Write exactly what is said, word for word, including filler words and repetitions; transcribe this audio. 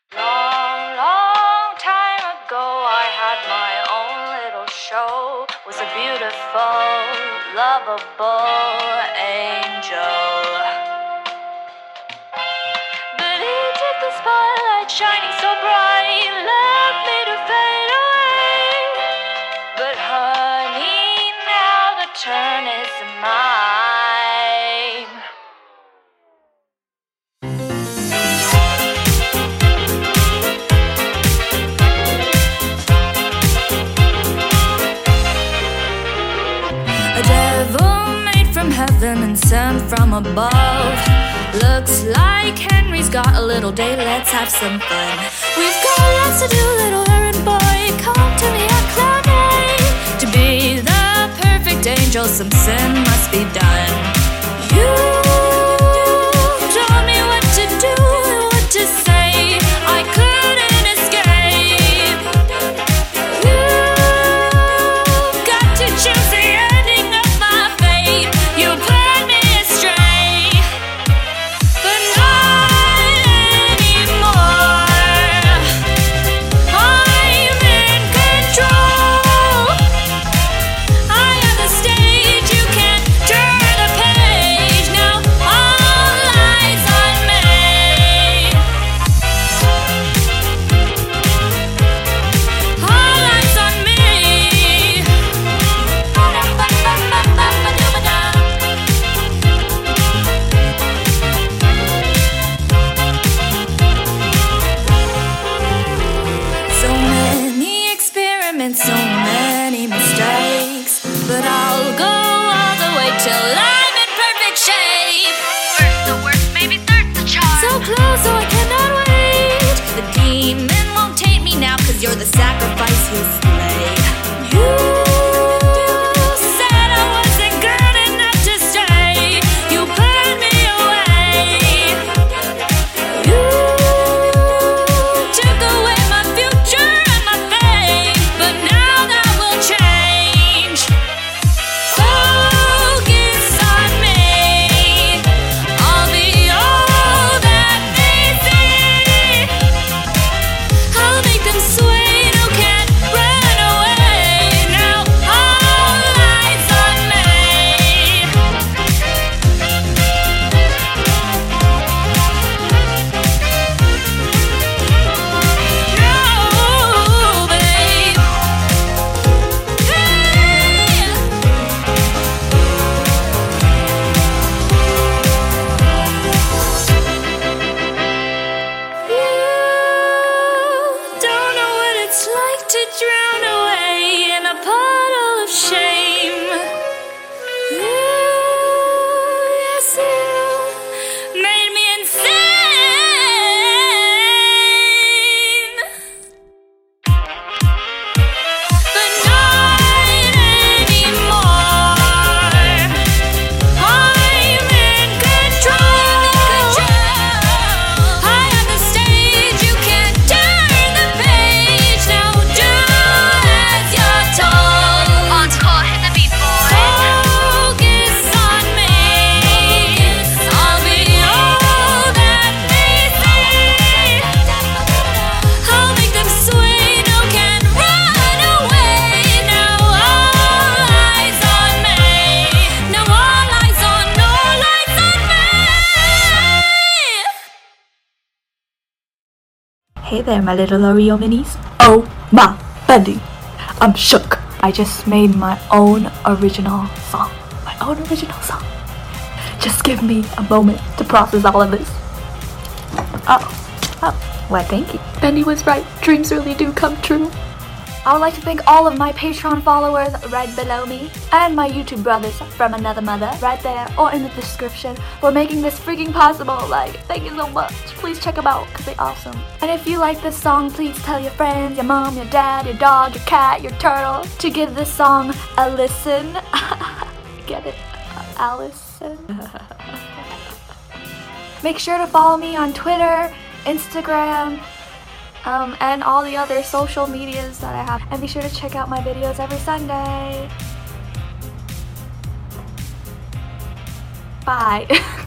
Long, long time ago, I had my own little show. Was a beautiful, lovable angel. But he took the spotlight shining so bright, left me to fade away. But honey, now the turn is mine. A devil made from heaven and sent from above. Looks like Henry's got a little day, let's have some fun. We've got lots to do, little errand boy, come to me at cloud nine. To be the perfect angel, some sin must be done. You told me what to do and what to say, I couldn't escape. You've got to choose the ending of my fate. You put me astray, but not anymore. I'm in control. I am the stage, you can't turn the page. Now all eyes on me. All eyes on me. So many experiments, so many mistakes, but I'll go all the way till I'm in perfect shape. First the work, maybe third the charm. So close, so I cannot wait. The demon won't take me now, cause you're the sacrifice he'll slay. You said I wasn't good enough to stay. You put me away. You took away my future and my fame, but now that will change. Focus on me. I'll be all that they see. I'll make them sway, no can't run away. Now all eyes on me. No, babe. You don't know what it's like to drown away in a puddle of shame. You, yes, you made me insane. But not anymore. I'm in control. I am the stage, you can't turn the page. Now do as you're told. Encore, hit the beat, boy. Focus on me. I'll be all that they see. I'll make them sway, no can't run away. Now all eyes on me. Now all eyes on, all eyes on me. Hey there, my little Oreo minis. Oh my Bendy, I'm shook. I just made my own original song. My own original song. Just give me a moment to process all of this. Oh, oh, well, thank you. Bendy was right. Dreams really do come true. I would like to thank all of my Patreon followers right below me and my YouTube brothers from another mother right there or in the description for making this freaking possible. Like, thank you so much. Please check them out because they're awesome. And if you like this song, please tell your friends, your mom, your dad, your dog, your cat, your turtle to give this song a listen. Get it? Allison. Make sure to follow me on Twitter, Instagram, Um, and all the other social medias that I have. And be sure to check out my videos every Sunday. Bye.